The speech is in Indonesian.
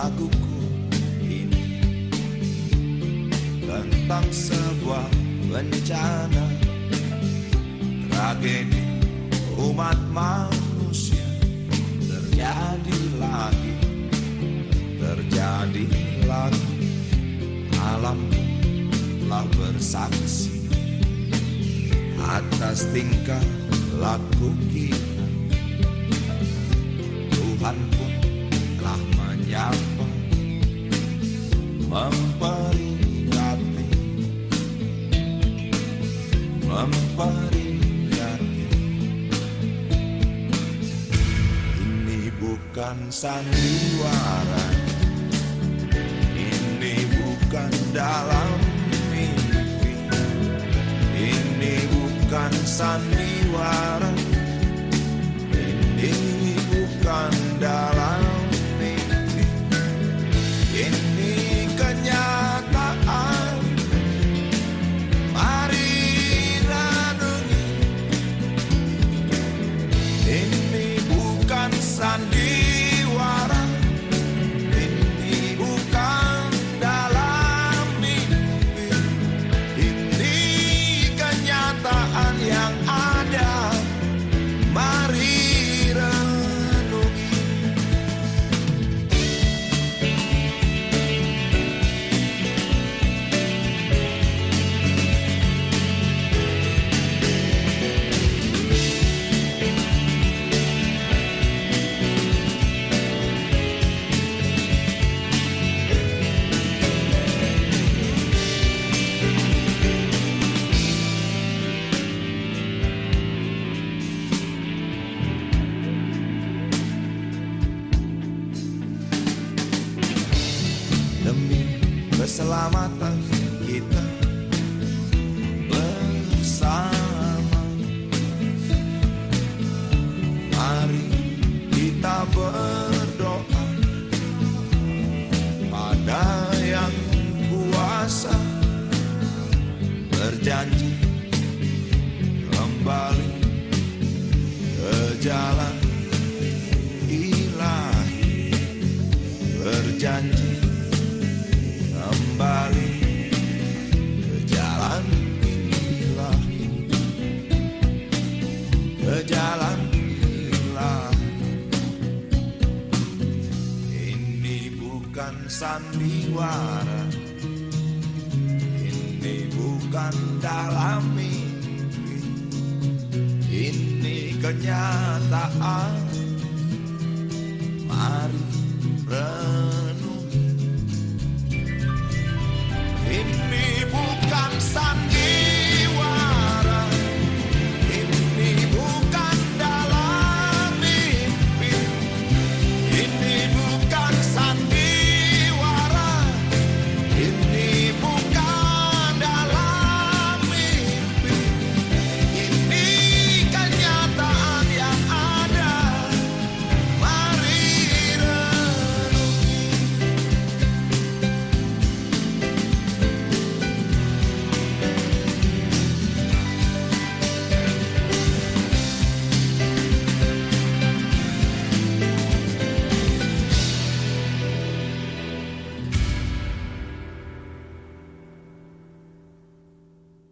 laguku ini tentang sebuah bencana, tragedi umat manusia terjadi lagi. Alam telah bersaksi atas tingkah laku kita. Tuhan pun telah menyapa, memperingati ini bukan sandiwara, ini bukan dalam mimpi, ini bukan sandiwara, ini bukan dalam mimpi, ini kenyataan. Mari renungi, ini bukan sandiwara, ini bukan dalam mimpi, ini kenyataan yang ada. Mari renungi. Demi keselamatan kita bersama, mari kita berdoa pada Yang Kuasa, berjanji kembali ke jalan ilahi, berjanji kembali ke jalan ilahi, ke jalan ilahi. Ini bukan sandiwara, ini bukan dalam mimpi, ini kenyataan. Mari renungi, ini bukan sandiwara.